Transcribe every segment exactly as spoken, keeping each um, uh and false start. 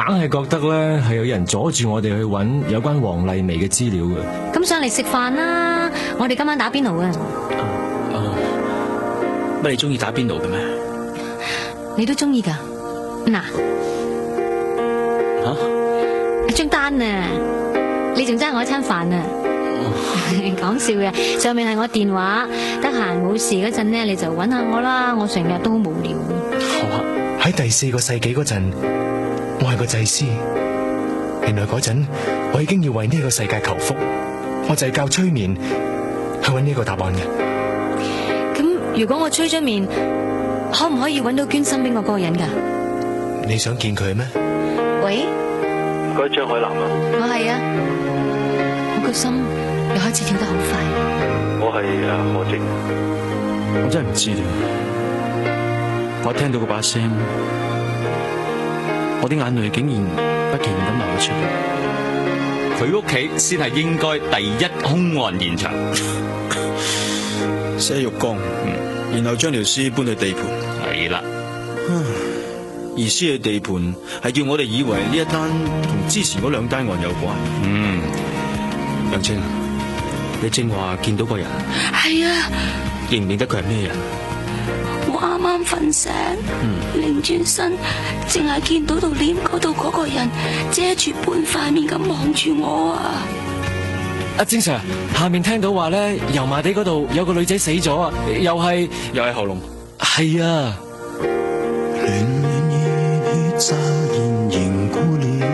係覺得咧係有人阻住我哋去揾有關黃麗薇嘅資料嘅。 咁上嚟食飯啦，我哋今晚打邊爐啊！ 乜你中意打邊爐嘅咩？ 你都中意噶？嗱， 吓？ 張單啊，你仲爭我一餐飯啊？講笑嘅，上面係我電話，得閒冇事嗰陣呢，你就搵下我啦。我成日都好無聊。 好啊。 喺第四個世紀嗰陣，我係個祭司。原來嗰陣我已經要為呢個世界求福，我就係教催眠去搵呢個答案嘅。 咁如果我催咗眠，可唔可以搵到捐心俾我嗰個人噶？ 你想見佢咩？ 喂， 唔該，張海南啊。 我係啊，我個心又開始跳得好快。 我係啊何靜。 我真係唔知道，我聽到嗰把聲，我啲眼淚竟然不期然咁流咗出嚟。 佢屋企先係應該第一兇案現場。 寫浴缸，嗯，然後將條屍搬去地盤。 係啦， 而屍嘅地盤係叫我哋以為呢一單同之前嗰兩單案有關。 嗯， 楊青，你正話見到個人， 係啊， 認唔認得佢係咩人？ 我啱啱瞓醒，擰轉身，淨係見到度簾嗰度嗰個人遮住半塊面咁望住我啊！ 阿正 Sir， 下面聽到話咧，油麻地嗰度有個女仔死咗啊，又係又係喉嚨。 係啊。 暖暖熱血驟然凝固了，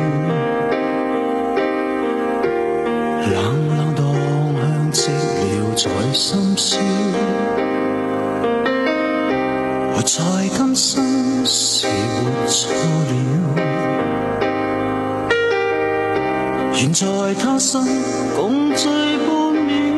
冷冷蕩向寂寥在深宵，我在今生是活錯了，願在他生共聚半秒。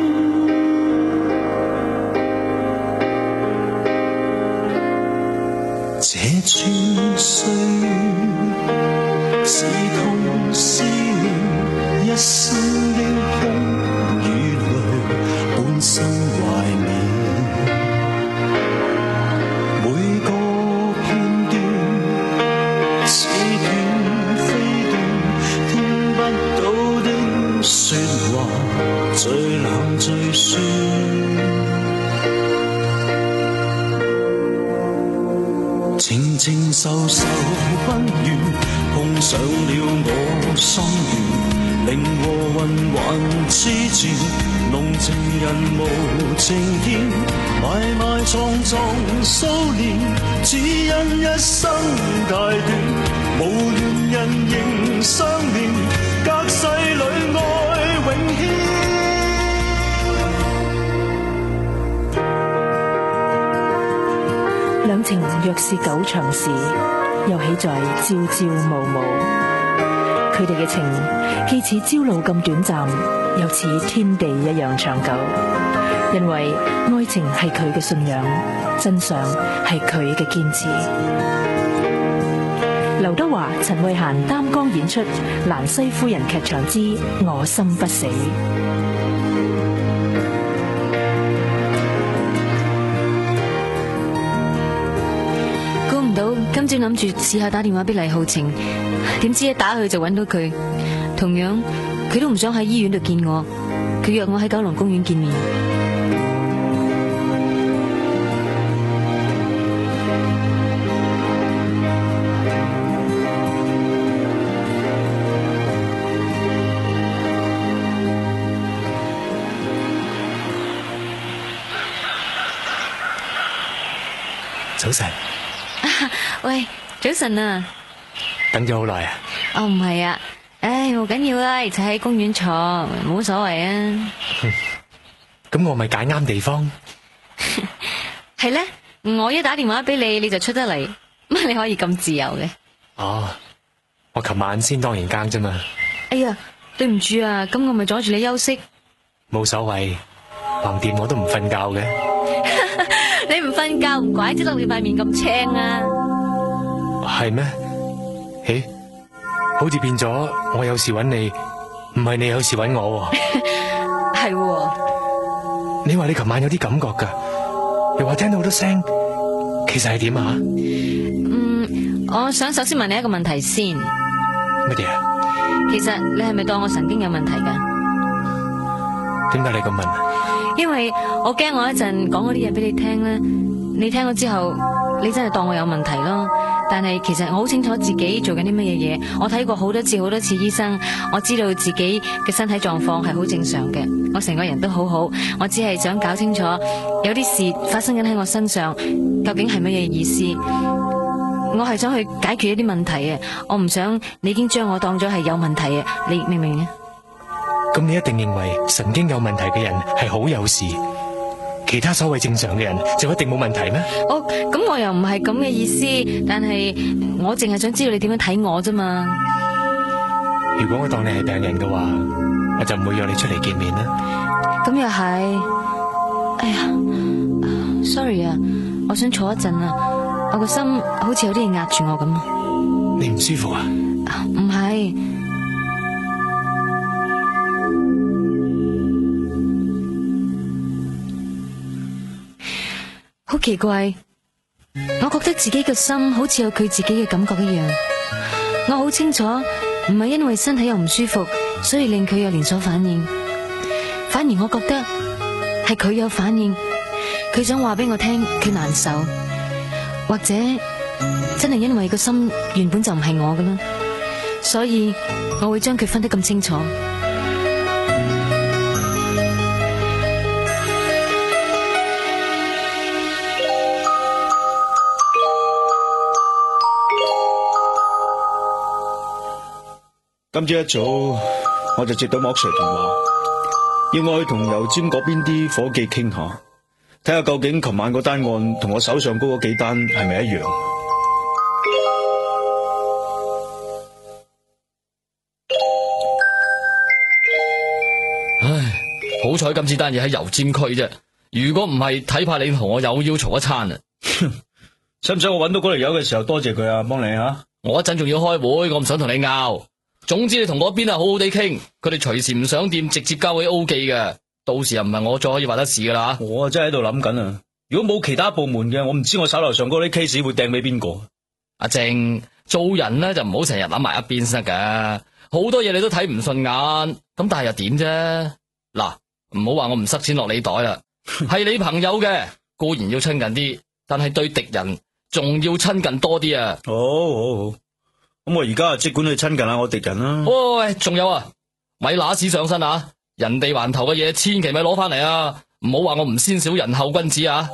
這串歲月是痛是妙，一生的空與淚半生懷緬，每個片段似斷飛斷，聽不到的說話最冷最酸。靜靜受受不願，碰上了我心願，靈和魂還痴纏，濃情人無情天，埋埋藏藏數年，只因一生太短，無緣人仍相戀，隔世裏愛永牽。 兩情若是久長時，又豈在朝朝暮暮。佢哋嘅情既似朝露咁短暫，又似天地一樣長久。因為愛情係佢嘅信仰，真相係佢嘅堅持。劉德華、陳慧嫻擔綱演出《蘭西夫人劇場之我心不死》。 今朝諗住試下打電話俾黎浩晴，點知一打去就揾到佢。同樣，佢都唔想喺醫院度見我，佢約我喺九龍公園見面。 早晨。 喂，早晨啊！ 等咗好耐啊！ 哦，唔係啊，唉，冇緊要啦，就喺公園坐，冇所謂啊。 咁我咪揀啱地方。 係咧，我一打電話俾你，你就出得嚟，乜你可以咁自由嘅？ 哦，我琴晚先當完更啫嘛。 哎呀，對唔住啊，咁我咪阻住你休息。 冇所謂，橫掂我都唔瞓覺嘅。 你唔瞓覺，唔怪之得你塊面咁青啊！ 係咩？咦，好似變咗我有事揾你，唔係你有事揾我喎。 係喎。 你話你琴晚有啲感覺噶，又話聽到好多聲，其實係點啊？ 嗯，我想首先問你一個問題先。 乜嘢啊？ 其實你係咪當我神經有問題噶？ 點解你咁問啊？ 因為我驚我一陣講嗰啲嘢俾你聽咧，你聽咗之後，你真係當我有問題咯。但係其實我好清楚自己做緊啲乜嘢嘢，我睇過好多次好多次醫生，我知道自己嘅身體狀況係好正常嘅，我成個人都好好，我只係想搞清楚有啲事發生緊喺我身上，究竟係乜嘢意思？我係想去解決一啲問題啊！我唔想你已經將我當咗係有問題啊！你明唔明啊？ 咁你一定認為神經有問題嘅人係好有事，其他所謂正常嘅人就一定冇問題咩？ 哦，咁我又唔係咁嘅意思，但係我淨係想知道你點樣睇我啫嘛。 如果我當你係病人嘅話，我就唔會約你出嚟見面啦。 咁又係，哎呀 ，sorry 啊，我想坐一陣啊，我個心好似有啲嘢壓住我咁啊。 你唔舒服啊？ 唔係。好奇怪，我覺得自己嘅心好似有佢自己嘅感覺一樣。我好清楚，唔係因為身體又唔舒服，所以令佢有連鎖反應。反而我覺得係佢有反應，佢想話俾我聽佢難受，或者真係因為個心原本就唔係我㗎啦，所以我會將佢分得咁清楚。 今朝一早我就接到莫 Sir 電話，要我去同油尖嗰邊啲伙計傾下，睇下究竟琴晚嗰單案同我手上嗰幾單係咪一樣。 唉，好彩今次單嘢喺油尖區啫，如果唔係，睇怕你同我有腰嘈一餐啊！ 使唔使我搵到嗰條友嘅時候多謝佢啊？幫你啊！ 我一陣仲要開會，我唔想同你拗。總之你同嗰邊啊好好地傾，佢哋隨時唔上掂，直接交俾 O 記嘅，到時又唔係我再可以話得事噶啦。 我真係喺度諗緊啊！如果冇其他部門嘅，我唔知我手頭上嗰啲 case 會掟俾邊個。 阿靜，做人咧就唔好成日諗埋一邊先得㗎，好多嘢你都睇唔順眼，咁但係又點啫？嗱，唔好話我唔塞錢落你袋啦，係你朋友嘅固然要親近啲，但係對敵人仲要親近多啲啊！ 好好好。咁我而家即管去親近下我敵人啦。 喂，仲有啊，咪揦屎上身啊！人哋還頭嘅嘢，千祈咪攞翻嚟啊！唔好話我唔先小人後君子啊！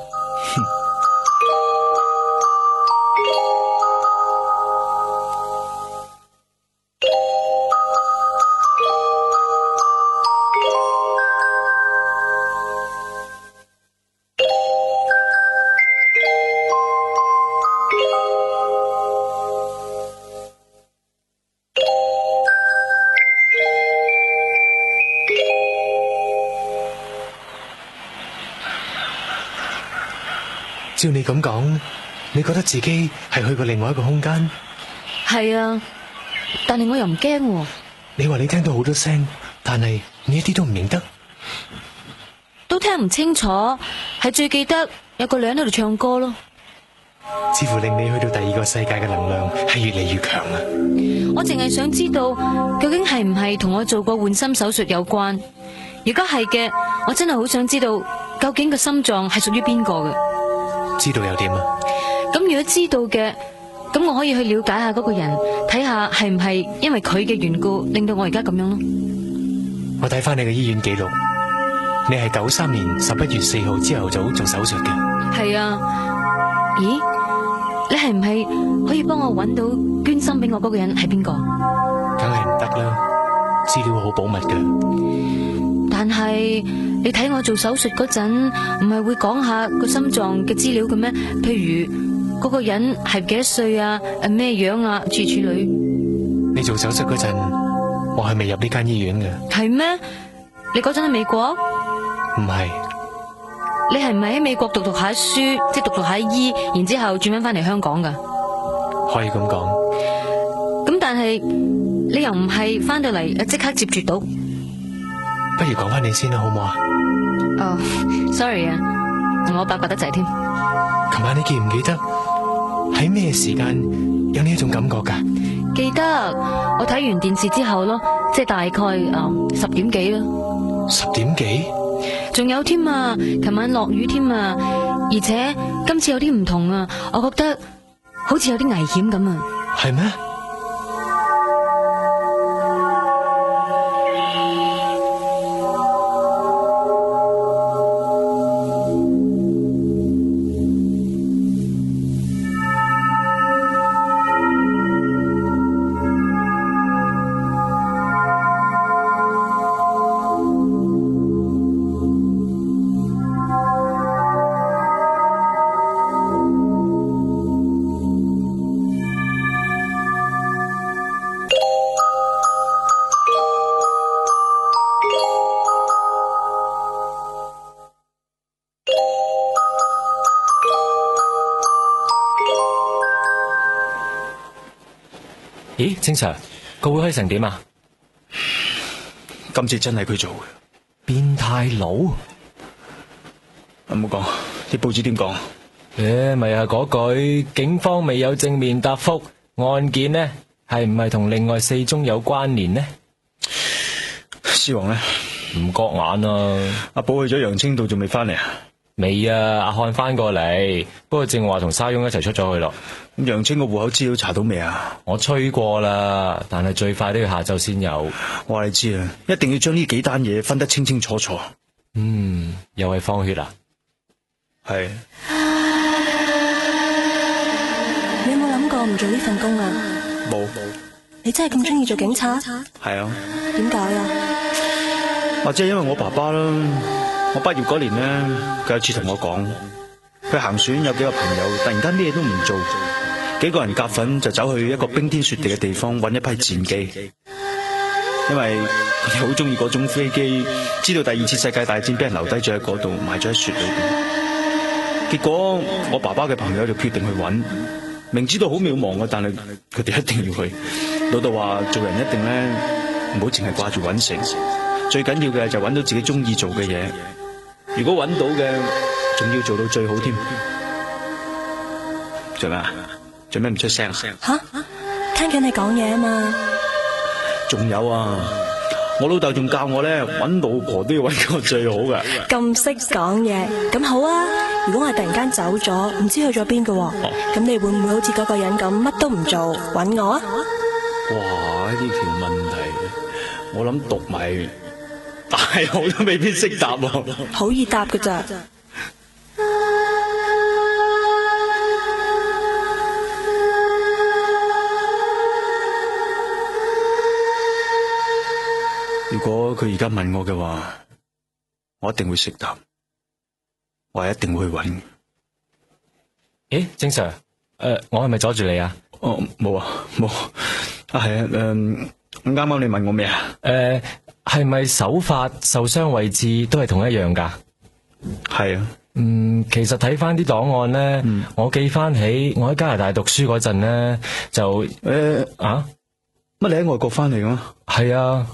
照你咁講，你覺得自己係去過另外一個空間？ 係啊，但係我又唔驚喎。 你話你聽到好多聲，但係你一啲都唔認得， 都聽唔清楚，係最記得有個女人喺度唱歌咯。 似乎令你去到第二個世界嘅能量係越嚟越強啊！ 我淨係想知道，究竟係唔係同我做過換心手術有關？如果係嘅，我真係好想知道，究竟個心臟係屬於邊個嘅？ 知道又點啊？ 咁如果知道嘅，咁我可以去了解下嗰個人，睇下係唔係因為佢嘅緣故令到我而家咁樣咯。 我睇翻你嘅醫院記錄，你係九三年十一月四號朝頭早做手術嘅。 係啊。咦？你係唔係可以幫我揾到捐心俾我嗰個人係邊個？ 梗係唔得啦，資料好保密嘅。 但係你睇我做手術嗰陣，唔係會講下個心臟嘅資料嘅咩？譬如嗰個人係幾多歲啊？誒咩樣啊？諸如此類。 你做手術嗰陣，我係未入呢間醫院嘅。係咩？你嗰陣喺美國？ 唔係。 你係唔係喺美國讀讀下書，即係讀讀下醫，然之後轉翻翻嚟香港噶？ 可以咁講。 咁但係你又唔係翻到嚟即刻接住到？ 不如講翻你先啦，好唔好啊？ 哦、oh, ，sorry 啊，我八卦得滯添。 琴晚你記唔記得喺咩時間有呢一種感覺噶？ 記得，我睇完電視之後咯，即係大概誒、嗯、十點幾啦。 十點幾？ 仲有添啊，琴晚落雨添啊，而且今次有啲唔同啊，我覺得好似有啲危險咁啊。 係咩？ 咦，正常個會開成點啊？ 今次真係佢做嘅。 變態佬？ 唔好講，啲報紙點講？ 誒，咪係嗰句，警方未有正面答覆，案件呢係唔係同另外四宗有關聯呢？ 獅王呢？ 唔覺眼啊！ 阿寶去咗楊青道仲未翻嚟啊？ 未啊，阿漢翻過嚟，不過正話同沙翁一齊出咗去咯。 咁楊青個戶口資料查到未啊？ 我催過啦，但係最快都要下晝先有。 我話你知啊，一定要將呢幾單嘢分得清清楚楚。 嗯，又係放血啊？ 係。 你有冇諗過唔做呢份工啊？ 冇。 你真係咁中意做警察？ 係啊。 點解啊？ 或者係因為我爸爸啦。我畢業嗰年呢，佢有次同我講，佢行船有幾個朋友突然間咩都唔做，幾個人夾份就走去一個冰天雪地嘅地方揾一批戰機，因為佢哋好中意嗰種飛機，知道第二次世界大戰俾人留低咗喺嗰度，埋咗喺雪裏邊。結果我爸爸嘅朋友就決定去揾，明知道好渺茫嘅，但係佢哋一定要去。老豆話做人一定咧唔好淨係掛住揾食，最緊要嘅就揾到自己中意做嘅嘢。如果揾到嘅，仲要做到最好添。做咩？做咩唔出聲？ 吓？聽緊你講嘢啊嘛。 仲有啊，我老豆仲教我咧，揾老婆都要揾個最好嘅。 咁識講嘢，咁好啊！如果我突然間走咗，唔知去咗邊嘅，咁、哦、你會唔會好似嗰個人咁，乜都唔做，揾我啊？ 哇！呢條問題，我諗讀埋大學都未必識答喎。 好易答㗎咋？ 如果佢而家問我嘅話，我一定會識答，我係一定會去揾。 誒，正 Sir，誒，我係咪阻住你啊？ 哦，冇啊，冇啊，係啊，誒，啱啱你問我咩啊？ 誒，係咪手法、受傷位置都係同一樣噶？ 係啊。 嗯，其實睇翻啲檔案咧，嗯、我記翻起我喺加拿大讀書嗰陣咧，就誒、呃、啊， 乜你喺外國翻嚟噶嘛？ 係啊。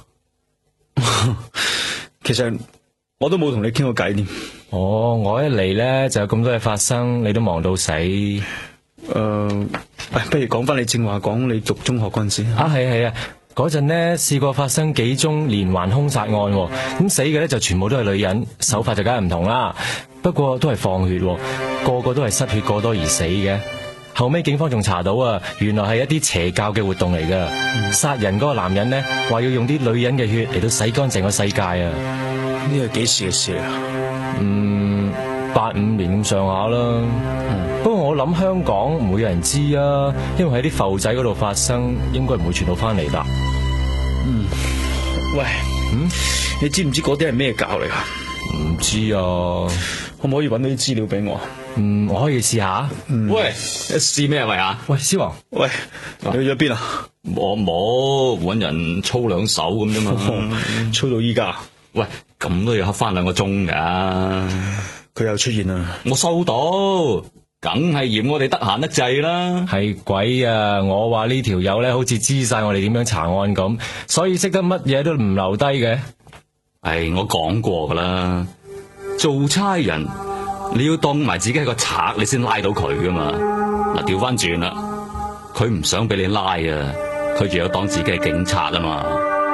其實我都冇同你傾過偈添。 哦，我一嚟咧就有咁多嘢發生，你都忙到死。誒、 呃，不如講翻你正話講你讀中學嗰陣時。 啊，係係啊，嗰陣咧試過發生幾宗連環兇殺案，咁死嘅咧就全部都係女人，手法就梗係唔同啦。不過都係放血，個個都係失血過多而死嘅。後尾警方仲查到啊，原來係一啲邪教嘅活動嚟噶。殺、嗯、人嗰個男人呢，話要用啲女人嘅血嚟到洗乾淨個世界啊！ 呢個幾時嘅事啊？ 嗯，八五年咁上下啦。嗯、不過我諗香港唔會有人知啊，因為喺啲埠仔嗰度發生，應該唔會傳到翻嚟噶。 嗯，喂，嗯，你知唔知嗰啲係咩教嚟噶？ 唔知啊， 可唔可以搵到啲資料俾我？ 嗯，我可以試下。 嗯、喂，試咩喂啊？ 喂，獅王， 喂，你去咗邊啊？ 我冇搵人操兩手咁啫嘛， 操到依家。 喂，咁都要黑翻兩個鐘噶。 佢又出現啦。 我收到，梗係嫌我哋得閒得滯啦。 係鬼啊！我話呢條友咧，好似知晒我哋點樣查案咁，所以識得乜嘢都唔留低嘅。 唉，我講過噶啦，做差人。你要當埋自己係個賊，你先拉到佢噶嘛？嗱，調翻轉啦，佢唔想俾你拉啊， 佢仲有當自己係警察啊嘛。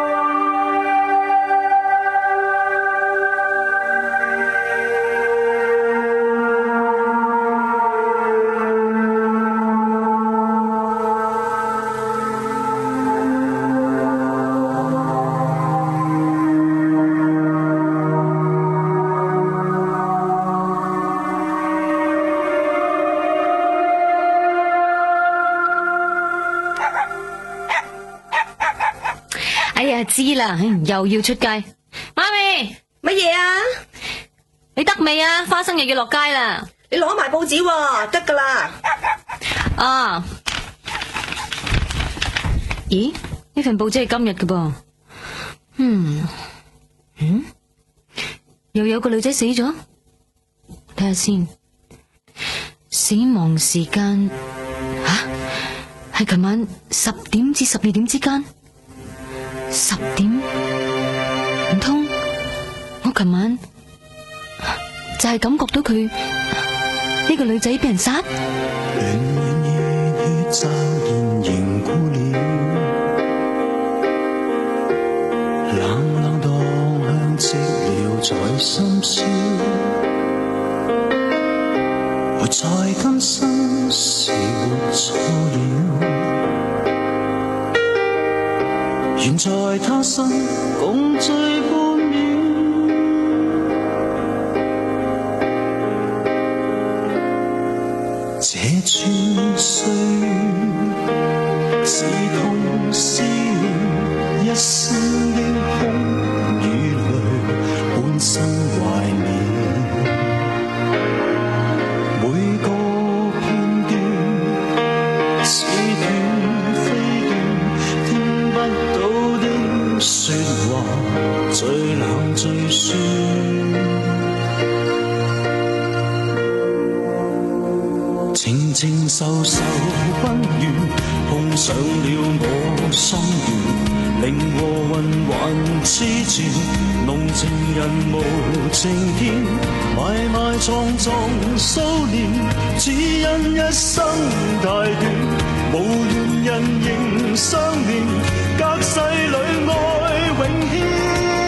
哎呀，知啦，又要出街。媽咪， 乜嘢啊？ 你得未啊？花生又要落街啦。 你攞埋報紙喎，得噶啦。 啊？咦？呢份報紙係今日嘅噃。嗯嗯，又有個女仔死咗。睇下先，死亡時間吓係琴晚十點至十二點之間。十點？唔通我琴晚就係感覺到佢呢個女仔俾人殺？ 暖暖熱血驟然凝固了，冷冷蕩向寂寥在深宵，活在今生是活錯了，願在他生共聚半秒，這串歲月是痛是憐，一生的空與淚半生懷念，每個片段似斷非斷，聽不到的說話最冷最酸，靜靜受受不願，碰上了我心願，令和魂還痴纏，濃情人無情天，埋埋藏藏數年，只因一生太短，無緣人仍相連，隔世裏愛永牽。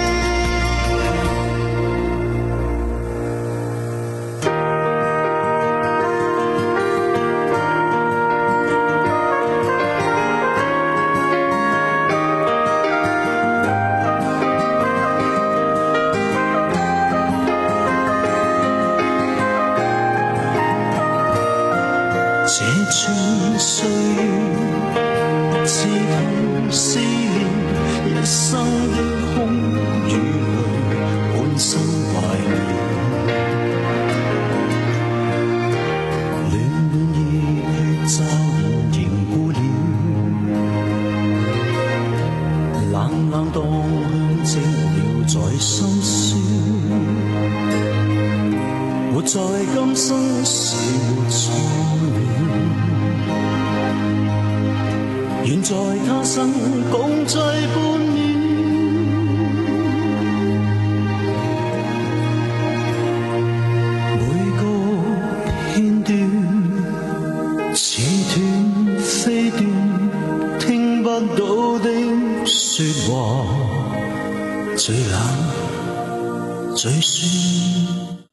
這串歲月是痛是憐，一生的空與淚半生懷念，暖暖熱血驟然凝固了，冷冷蕩向寂寥在深宵，活在今生是活錯了，願在他生共聚半秒，每個片段似斷非斷，聽不到的說話最冷最酸。